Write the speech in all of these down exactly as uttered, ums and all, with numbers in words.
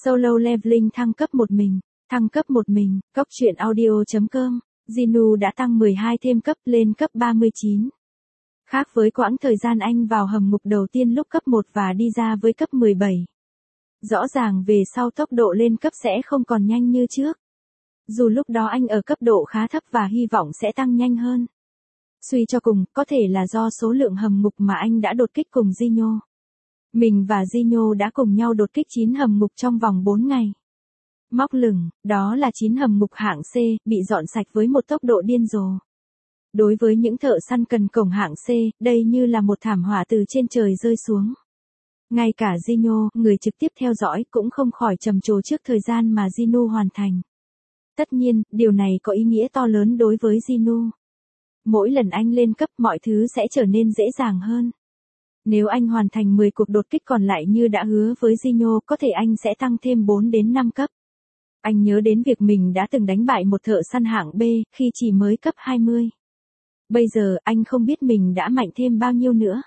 Solo Leveling thăng cấp một mình, thăng cấp một mình, Cốc truyện audio.com, Ginu đã tăng mười hai thêm cấp lên cấp ba mươi chín. Khác với quãng thời gian anh vào hầm ngục đầu tiên lúc cấp một và đi ra với cấp mười bảy. Rõ ràng về sau tốc độ lên cấp sẽ không còn nhanh như trước. Dù lúc đó anh ở cấp độ khá thấp và hy vọng sẽ tăng nhanh hơn. Suy cho cùng, có thể là do số lượng hầm ngục mà anh đã đột kích cùng Gino. Mình và Gino đã cùng nhau đột kích chín hầm ngục trong vòng bốn ngày. Móc lửng, đó là chín hầm ngục hạng C, bị dọn sạch với một tốc độ điên rồ. Đối với những thợ săn cần cổng hạng C, đây như là một thảm họa từ trên trời rơi xuống. Ngay cả Gino, người trực tiếp theo dõi, cũng không khỏi trầm trồ trước thời gian mà Gino hoàn thành. Tất nhiên, điều này có ý nghĩa to lớn đối với Gino. Mỗi lần anh lên cấp, mọi thứ sẽ trở nên dễ dàng hơn. Nếu anh hoàn thành mười cuộc đột kích còn lại như đã hứa với Gino, có thể anh sẽ tăng thêm bốn đến năm cấp. Anh nhớ đến việc mình đã từng đánh bại một thợ săn hạng B, khi chỉ mới cấp hai mươi. Bây giờ, anh không biết mình đã mạnh thêm bao nhiêu nữa.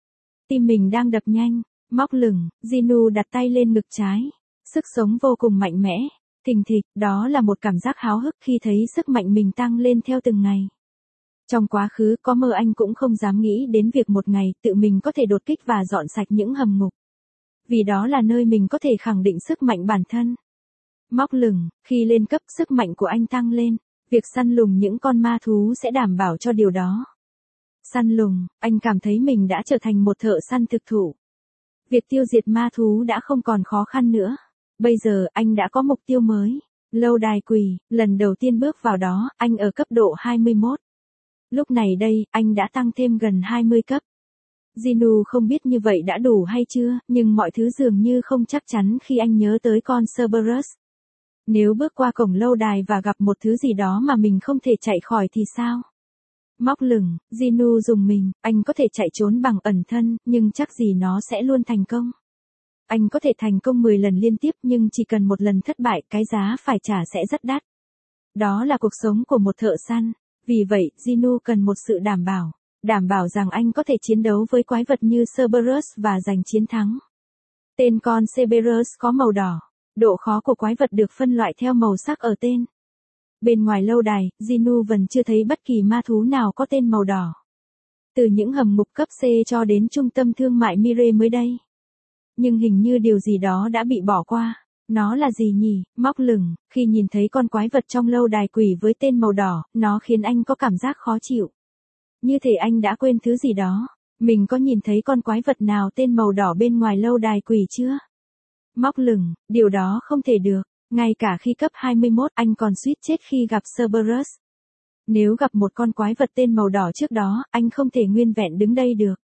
Tim mình đang đập nhanh, móc lửng, Gino đặt tay lên ngực trái. Sức sống vô cùng mạnh mẽ, thình thịch, đó là một cảm giác háo hức khi thấy sức mạnh mình tăng lên theo từng ngày. Trong quá khứ có mơ anh cũng không dám nghĩ đến việc một ngày tự mình có thể đột kích và dọn sạch những hầm ngục. Vì đó là nơi mình có thể khẳng định sức mạnh bản thân. Móc lửng, khi lên cấp sức mạnh của anh tăng lên, việc săn lùng những con ma thú sẽ đảm bảo cho điều đó. Săn lùng, anh cảm thấy mình đã trở thành một thợ săn thực thụ. Việc tiêu diệt ma thú đã không còn khó khăn nữa. Bây giờ anh đã có mục tiêu mới. Lâu đài quỷ, lần đầu tiên bước vào đó, anh ở cấp độ hai mươi mốt. Lúc này đây, anh đã tăng thêm gần hai mươi cấp. Gino không biết như vậy đã đủ hay chưa, nhưng mọi thứ dường như không chắc chắn khi anh nhớ tới con Cerberus. Nếu bước qua cổng lâu đài và gặp một thứ gì đó mà mình không thể chạy khỏi thì sao? Móc lửng, Gino dùng mình, anh có thể chạy trốn bằng ẩn thân, nhưng chắc gì nó sẽ luôn thành công. Anh có thể thành công mười lần liên tiếp nhưng chỉ cần một lần thất bại, cái giá phải trả sẽ rất đắt. Đó là cuộc sống của một thợ săn. Vì vậy, Gino cần một sự đảm bảo. Đảm bảo rằng anh có thể chiến đấu với quái vật như Cerberus và giành chiến thắng. Tên con Cerberus có màu đỏ. Độ khó của quái vật được phân loại theo màu sắc ở tên. Bên ngoài lâu đài, Gino vẫn chưa thấy bất kỳ ma thú nào có tên màu đỏ. Từ những hầm ngục cấp C cho đến trung tâm thương mại Mire mới đây. Nhưng hình như điều gì đó đã bị bỏ qua. Nó là gì nhỉ? Móc lửng, khi nhìn thấy con quái vật trong lâu đài quỷ với tên màu đỏ, nó khiến anh có cảm giác khó chịu. Như thể anh đã quên thứ gì đó. Mình có nhìn thấy con quái vật nào tên màu đỏ bên ngoài lâu đài quỷ chưa? Móc lửng, điều đó không thể được. Ngay cả khi cấp hai mươi mốt anh còn suýt chết khi gặp Cerberus. Nếu gặp một con quái vật tên màu đỏ trước đó, anh không thể nguyên vẹn đứng đây được.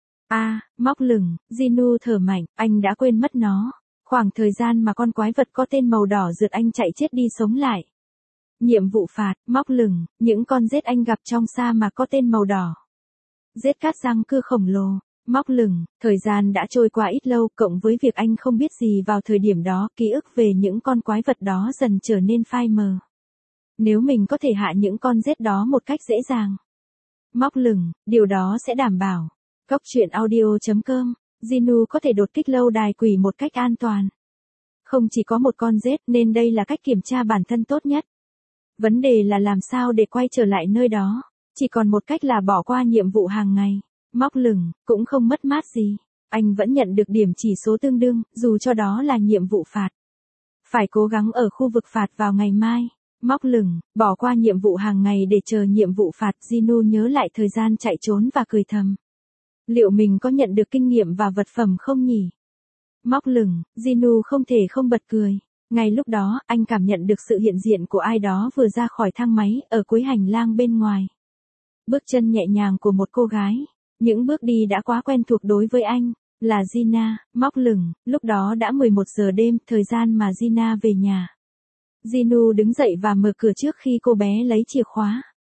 À, móc lửng, Gino thở mạnh, anh đã quên mất nó. Khoảng thời gian mà con quái vật có tên màu đỏ rượt anh chạy chết đi sống lại. Nhiệm vụ phạt, móc lửng, những con rết anh gặp trong sa mạc có tên màu đỏ. Rết cát răng cưa khổng lồ, móc lửng, thời gian đã trôi qua ít lâu cộng với việc anh không biết gì vào thời điểm đó, ký ức về những con quái vật đó dần trở nên phai mờ. Nếu mình có thể hạ những con rết đó một cách dễ dàng. Móc lửng, điều đó sẽ đảm bảo. Cốc truyện audio.com, Gino có thể đột kích lâu đài quỷ một cách an toàn. Không chỉ có một con rết nên đây là cách kiểm tra bản thân tốt nhất. Vấn đề là làm sao để quay trở lại nơi đó. Chỉ còn một cách là bỏ qua nhiệm vụ hàng ngày. Móc lửng, cũng không mất mát gì. Anh vẫn nhận được điểm chỉ số tương đương, dù cho đó là nhiệm vụ phạt. Phải cố gắng ở khu vực phạt vào ngày mai. Móc lửng, bỏ qua nhiệm vụ hàng ngày để chờ nhiệm vụ phạt. Gino nhớ lại thời gian chạy trốn và cười thầm. Liệu mình có nhận được kinh nghiệm và vật phẩm không nhỉ? Móc lửng, Gino không thể không bật cười. Ngay lúc đó, anh cảm nhận được sự hiện diện của ai đó vừa ra khỏi thang máy, ở cuối hành lang bên ngoài. Bước chân nhẹ nhàng của một cô gái. Những bước đi đã quá quen thuộc đối với anh. Là Gina, móc lửng, lúc đó đã mười một giờ đêm, thời gian mà Gina về nhà. Gino đứng dậy và mở cửa trước khi cô bé lấy chìa khóa.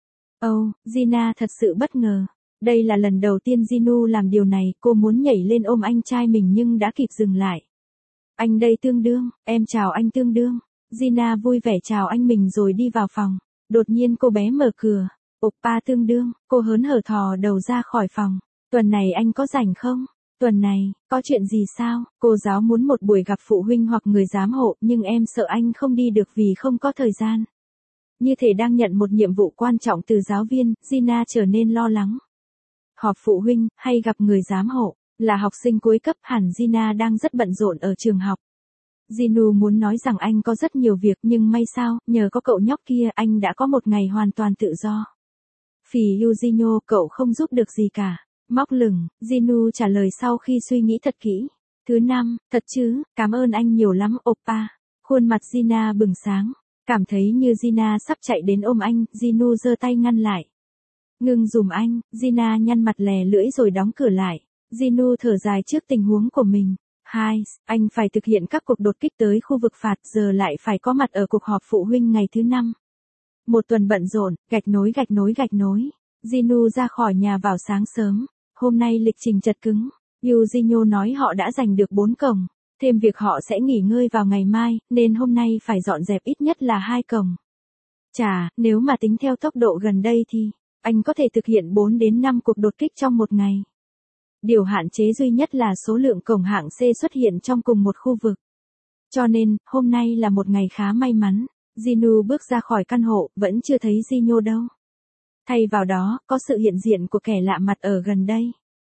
Oh, Gina thật sự bất ngờ. Đây là lần đầu tiên Gino làm điều này, cô muốn nhảy lên ôm anh trai mình nhưng đã kịp dừng lại. Anh đây tương đương, em chào anh tương đương. Gina vui vẻ chào anh mình rồi đi vào phòng. Đột nhiên cô bé mở cửa. Oppa tương đương, cô hớn hở thò đầu ra khỏi phòng. Tuần này anh có rảnh không? Tuần này, có chuyện gì sao? Cô giáo muốn một buổi gặp phụ huynh hoặc người giám hộ, nhưng em sợ anh không đi được vì không có thời gian. Như thể đang nhận một nhiệm vụ quan trọng từ giáo viên, Gina trở nên lo lắng. Họp phụ huynh, hay gặp người giám hộ, là học sinh cuối cấp, hẳn Gina đang rất bận rộn ở trường học. Jinu muốn nói rằng anh có rất nhiều việc, nhưng may sao, nhờ có cậu nhóc kia, anh đã có một ngày hoàn toàn tự do. Phì Yuzino, cậu không giúp được gì cả. Móc lửng, Jinu trả lời sau khi suy nghĩ thật kỹ. Thứ năm, thật chứ, cảm ơn anh nhiều lắm, oppa. Khuôn mặt Gina bừng sáng. Cảm thấy như Gina sắp chạy đến ôm anh, Jinu giơ tay ngăn lại. Ngưng dùm anh, Gina nhăn mặt lè lưỡi rồi đóng cửa lại. Jinu thở dài trước tình huống của mình. Hai, anh phải thực hiện các cuộc đột kích tới khu vực phạt, giờ lại phải có mặt ở cuộc họp phụ huynh ngày thứ năm. Một tuần bận rộn, gạch nối gạch nối gạch nối. Jinu ra khỏi nhà vào sáng sớm. Hôm nay lịch trình chật cứng. Yuzino nói họ đã giành được bốn cổng. Thêm việc họ sẽ nghỉ ngơi vào ngày mai, nên hôm nay phải dọn dẹp ít nhất là hai cổng. Chà, nếu mà tính theo tốc độ gần đây thì, anh có thể thực hiện bốn đến năm cuộc đột kích trong một ngày. Điều hạn chế duy nhất là số lượng cổng hạng C xuất hiện trong cùng một khu vực. Cho nên, hôm nay là một ngày khá may mắn. Jinu bước ra khỏi căn hộ, vẫn chưa thấy Jino đâu. Thay vào đó, có sự hiện diện của kẻ lạ mặt ở gần đây.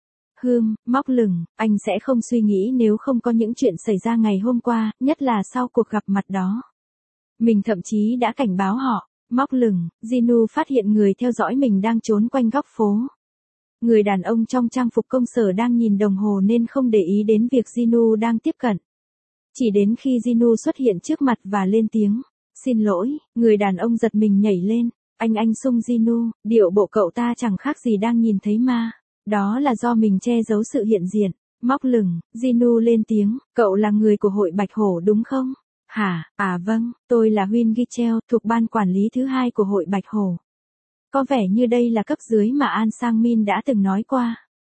Hừm, móc lửng, anh sẽ không suy nghĩ nếu không có những chuyện xảy ra ngày hôm qua, nhất là sau cuộc gặp mặt đó. Mình thậm chí đã cảnh báo họ. Móc lửng, Jinu phát hiện người theo dõi mình đang trốn quanh góc phố. Người đàn ông trong trang phục công sở đang nhìn đồng hồ nên không để ý đến việc Jinu đang tiếp cận. Chỉ đến khi Jinu xuất hiện trước mặt và lên tiếng. Xin lỗi, người đàn ông giật mình nhảy lên. Anh anh sung Jinu, điệu bộ cậu ta chẳng khác gì đang nhìn thấy ma. Đó là do mình che giấu sự hiện diện. Móc lửng, Jinu lên tiếng. Cậu là người của hội Bạch Hổ đúng không? Hả, à vâng, tôi là Huyên Gichel, thuộc ban quản lý thứ hai của hội Bạch Hổ. Có vẻ như đây là cấp dưới mà An Sang Min đã từng nói qua.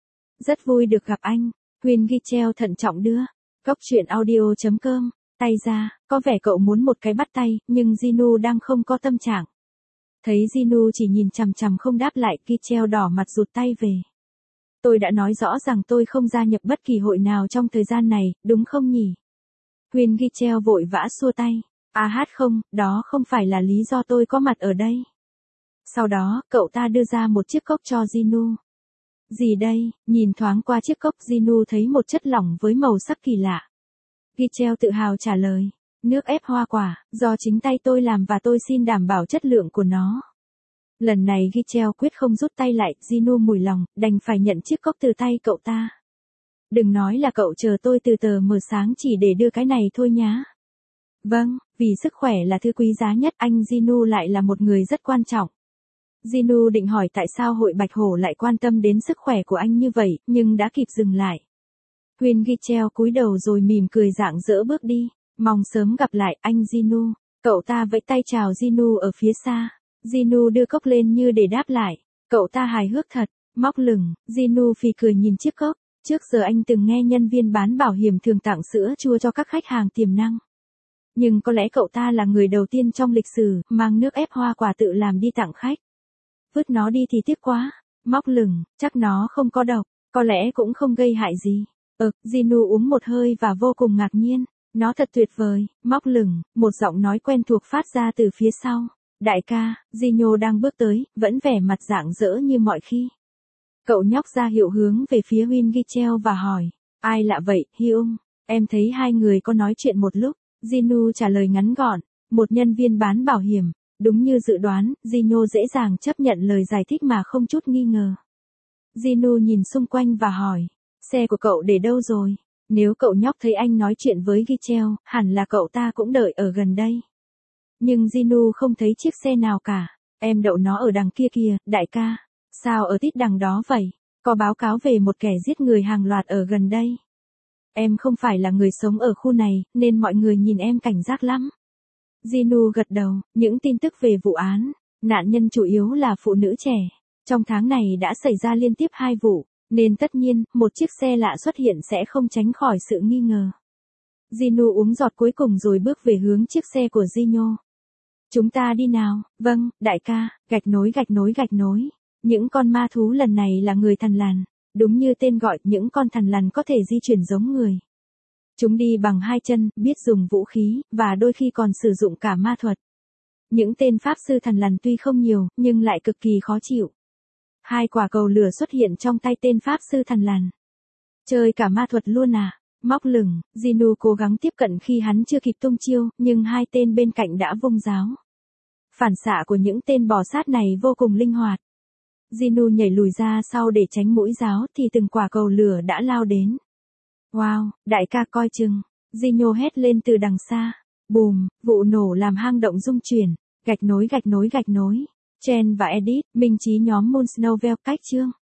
Rất vui được gặp anh. Huyên Gichel thận trọng đưa. Góc chuyện audio chấm com. Tay ra, có vẻ cậu muốn một cái bắt tay, nhưng Jinu đang không có tâm trạng. Thấy Jinu chỉ nhìn chằm chằm không đáp lại, Gichel đỏ mặt rụt tay về. Tôi đã nói rõ rằng tôi không gia nhập bất kỳ hội nào trong thời gian này, đúng không nhỉ? Huyên Gichel vội vã xua tay. À hát không, đó không phải là lý do tôi có mặt ở đây. Sau đó, cậu ta đưa ra một chiếc cốc cho Jinu. Gì đây? Nhìn thoáng qua chiếc cốc, Jinu thấy một chất lỏng với màu sắc kỳ lạ. Gichel tự hào trả lời. Nước ép hoa quả, do chính tay tôi làm và tôi xin đảm bảo chất lượng của nó. Lần này Gichel quyết không rút tay lại, Jinu mùi lòng, đành phải nhận chiếc cốc từ tay cậu ta. Đừng nói là cậu chờ tôi từ tờ mờ sáng chỉ để đưa cái này thôi nhá. Vâng, vì sức khỏe là thứ quý giá nhất, anh Jinu lại là một người rất quan trọng. Jinu định hỏi tại sao hội Bạch Hổ lại quan tâm đến sức khỏe của anh như vậy, nhưng đã kịp dừng lại. Huyên Gichel cúi đầu rồi mỉm cười rạng rỡ bước đi. Mong sớm gặp lại anh Jinu. Cậu ta vẫy tay chào Jinu ở phía xa. Jinu đưa cốc lên như để đáp lại. Cậu ta hài hước thật. Móc lửng, Jinu phì cười nhìn chiếc cốc. Trước giờ anh từng nghe nhân viên bán bảo hiểm thường tặng sữa chua cho các khách hàng tiềm năng. Nhưng có lẽ cậu ta là người đầu tiên trong lịch sử mang nước ép hoa quả tự làm đi tặng khách. Vứt nó đi thì tiếc quá. Móc lửng, chắc nó không có độc, có lẽ cũng không gây hại gì. Ờ, Jinu uống một hơi và vô cùng ngạc nhiên. Nó thật tuyệt vời. Móc lửng, một giọng nói quen thuộc phát ra từ phía sau. Đại ca, Jino đang bước tới, vẫn vẻ mặt rạng rỡ như mọi khi. Cậu nhóc ra hiệu hướng về phía Huyên Gichel và hỏi. Ai lạ vậy, Hyung? Em thấy hai người có nói chuyện một lúc. Jinu trả lời ngắn gọn. Một nhân viên bán bảo hiểm. Đúng như dự đoán, Jino dễ dàng chấp nhận lời giải thích mà không chút nghi ngờ. Jinu nhìn xung quanh và hỏi. Xe của cậu để đâu rồi? Nếu cậu nhóc thấy anh nói chuyện với Gichel, hẳn là cậu ta cũng đợi ở gần đây. Nhưng Jinu không thấy chiếc xe nào cả. Em đậu nó ở đằng kia kìa, đại ca. Sao ở tít đằng đó vậy? Có báo cáo về một kẻ giết người hàng loạt ở gần đây. Em không phải là người sống ở khu này, nên mọi người nhìn em cảnh giác lắm. Jinu gật đầu, những tin tức về vụ án. Nạn nhân chủ yếu là phụ nữ trẻ. Trong tháng này đã xảy ra liên tiếp hai vụ. Nên tất nhiên, một chiếc xe lạ xuất hiện sẽ không tránh khỏi sự nghi ngờ. Jinu uống giọt cuối cùng rồi bước về hướng chiếc xe của Jino. Chúng ta đi nào, vâng, đại ca, gạch nối gạch nối gạch nối. Những con ma thú lần này là người thằn lằn. Đúng như tên gọi, những con thằn lằn có thể di chuyển giống người. Chúng đi bằng hai chân, biết dùng vũ khí, và đôi khi còn sử dụng cả ma thuật. Những tên pháp sư thằn lằn tuy không nhiều, nhưng lại cực kỳ khó chịu. Hai quả cầu lửa xuất hiện trong tay tên pháp sư thằn lằn. Chơi cả ma thuật luôn à? Móc lửng, Ginu cố gắng tiếp cận khi hắn chưa kịp tung chiêu, nhưng hai tên bên cạnh đã vung giáo. Phản xạ của những tên bò sát này vô cùng linh hoạt. Ginu nhảy lùi ra sau để tránh mũi giáo thì từng quả cầu lửa đã lao đến. Wow, đại ca coi chừng. Ginu hét lên từ đằng xa. Bùm, vụ nổ làm hang động rung chuyển. Gạch nối gạch nối gạch nối. Chen và Edith, minh trí nhóm Moonsnovel cách chương.